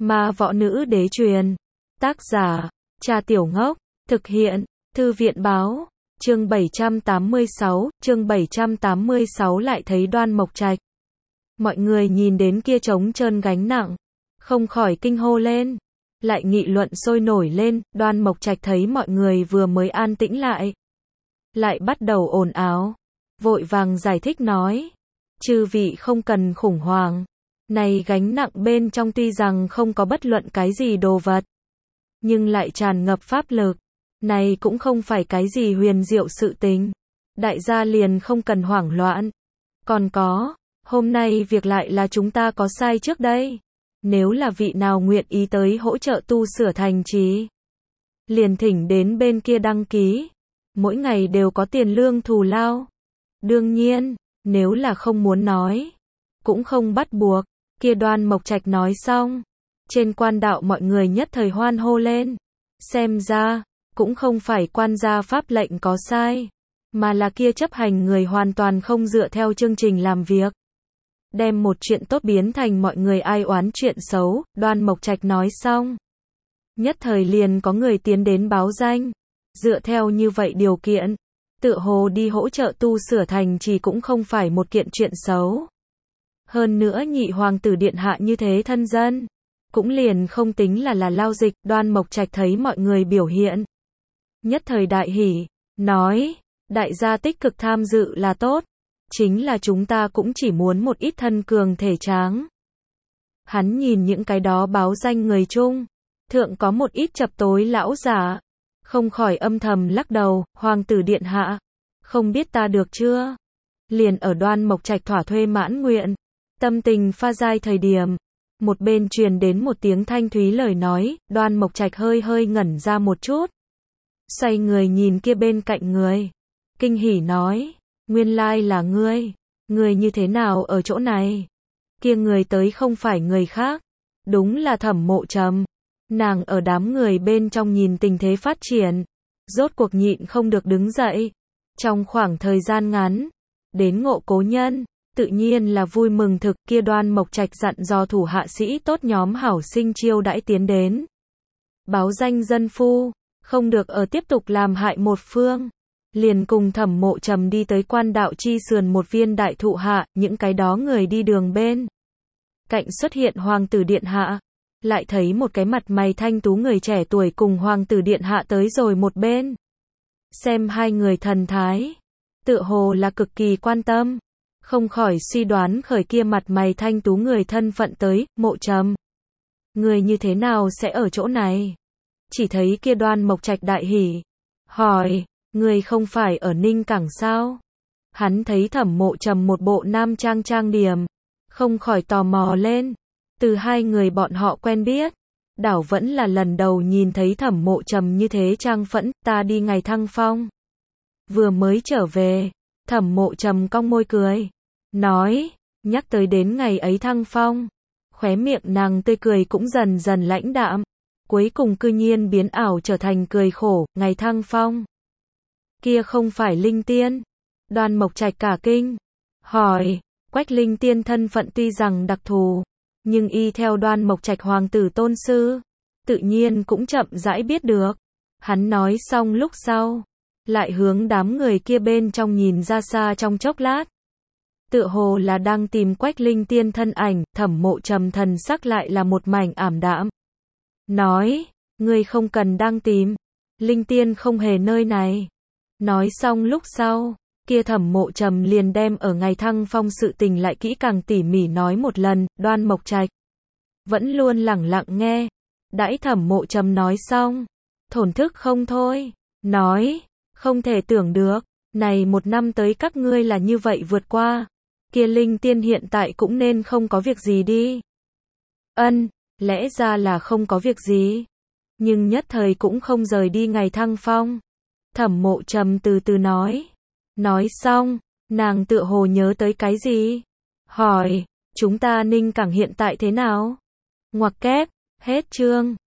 Ma võ nữ đế truyền. Tác giả, Trà Tiểu Ngốc. Thực hiện, Thư viện báo. Chương 786 lại thấy Đoan Mộc Trạch. Mọi người nhìn đến kia trống trơn gánh nặng, không khỏi kinh hô lên. Lại nghị luận sôi nổi lên, Đoan Mộc Trạch thấy mọi người vừa mới an tĩnh lại bắt đầu ồn ào. Vội vàng giải thích nói. Chư vị không cần khủng hoảng. Này gánh nặng bên trong tuy rằng không có bất luận cái gì đồ vật, nhưng lại tràn ngập pháp lực. Này cũng không phải cái gì huyền diệu sự tình. Đại gia liền không cần hoảng loạn. Còn có, hôm nay việc lại là chúng ta có sai trước đây. Nếu là vị nào nguyện ý tới hỗ trợ tu sửa thành trì, liền thỉnh đến bên kia đăng ký. Mỗi ngày đều có tiền lương thù lao. Đương nhiên, nếu là không muốn nói, cũng không bắt buộc. Kia Đoan Mộc Trạch nói xong, trên quan đạo mọi người nhất thời hoan hô lên. Xem ra, cũng không phải quan gia pháp lệnh có sai, mà là kia chấp hành người hoàn toàn không dựa theo chương trình làm việc. Đem một chuyện tốt biến thành mọi người ai oán chuyện xấu. Đoan Mộc Trạch nói xong, nhất thời liền có người tiến đến báo danh. Dựa theo như vậy điều kiện, tựa hồ đi hỗ trợ tu sửa thành trì cũng không phải một kiện chuyện xấu. Hơn nữa nhị hoàng tử điện hạ như thế thân dân, cũng liền không tính là lao dịch. Đoan Mộc Trạch thấy mọi người biểu hiện, nhất thời đại hỉ, nói, đại gia tích cực tham dự là tốt, chính là chúng ta cũng chỉ muốn một ít thân cường thể tráng. Hắn nhìn những cái đó báo danh người chung, thượng có một ít chập tối lão giả, không khỏi âm thầm lắc đầu. Hoàng tử điện hạ, không biết ta được chưa? Liền ở Đoan Mộc Trạch thỏa thuê mãn nguyện, tâm tình pha dai thời điểm, một bên truyền đến một tiếng thanh thúy lời nói. Đoan Mộc Trạch hơi hơi ngẩn ra một chút, xoay người nhìn kia bên cạnh người, kinh hỉ nói, nguyên lai là ngươi, ngươi như thế nào ở chỗ này? Kia người tới không phải người khác, đúng là Thẩm Mộ Trầm. Nàng ở đám người bên trong nhìn tình thế phát triển, rốt cuộc nhịn không được đứng dậy. Trong khoảng thời gian ngắn, đến ngộ cố nhân, tự nhiên là vui mừng thực. Kia Đoan Mộc Trạch dặn dò thủ hạ sĩ tốt nhóm hảo sinh chiêu đãi tiến đến. Báo danh dân phu, không được ở tiếp tục làm hại một phương. Liền cùng Thẩm Mộ Trầm đi tới quan đạo chi sườn một viên đại thụ hạ. Những cái đó người đi đường bên cạnh xuất hiện hoàng tử điện hạ, lại thấy một cái mặt mày thanh tú người trẻ tuổi cùng hoàng tử điện hạ tới rồi một bên. Xem hai người thần thái, tựa hồ là cực kỳ quan tâm, không khỏi suy đoán khởi kia mặt mày thanh tú người thân phận tới. Mộ Trầm, người như thế nào sẽ ở chỗ này? Chỉ thấy kia Đoan Mộc Trạch đại hỉ, hỏi, người không phải ở Ninh Cảng sao? Hắn thấy Thẩm Mộ Trầm một bộ nam trang trang điểm, không khỏi tò mò lên. Từ hai người bọn họ quen biết, đảo vẫn là lần đầu nhìn thấy Thẩm Mộ Trầm như thế trang phẫn. Ta đi ngày thăng phong, vừa mới trở về. Thẩm Mộ Trầm cong môi cười, nói, nhắc tới đến ngày ấy thăng phong, khóe miệng nàng tươi cười cũng dần dần lãnh đạm, cuối cùng cư nhiên biến ảo trở thành cười khổ. Ngày thăng phong, kia không phải Linh Tiên? Đoan Mộc Trạch cả kinh, hỏi, Quách Linh Tiên thân phận tuy rằng đặc thù, nhưng y theo Đoan Mộc Trạch hoàng tử tôn sư, tự nhiên cũng chậm rãi biết được. Hắn nói xong lúc sau, lại hướng đám người kia bên trong nhìn ra xa trong chốc lát, tựa hồ là đang tìm Quách Linh Tiên thân ảnh. Thẩm Mộ Trầm thần sắc lại là một mảnh ảm đạm, nói, ngươi không cần đang tìm, Linh Tiên không hề nơi này. Nói xong lúc sau, kia Thẩm Mộ Trầm liền đem ở ngày thăng phong sự tình lại kỹ càng tỉ mỉ nói một lần. Đoan Mộc Trạch vẫn luôn lẳng lặng nghe, đãi Thẩm Mộ Trầm nói xong, thổn thức không thôi, nói, không thể tưởng được, này một năm tới các ngươi là như vậy vượt qua, kia Linh Tiên hiện tại cũng nên không có việc gì đi. Ân, lẽ ra là không có việc gì, nhưng nhất thời cũng không rời đi ngày thăng phong. Thẩm Mộ Trầm từ từ nói. Nói xong, nàng tựa hồ nhớ tới cái gì, hỏi, chúng ta Ninh Cảng hiện tại thế nào? Ngoặc kép, hết chương.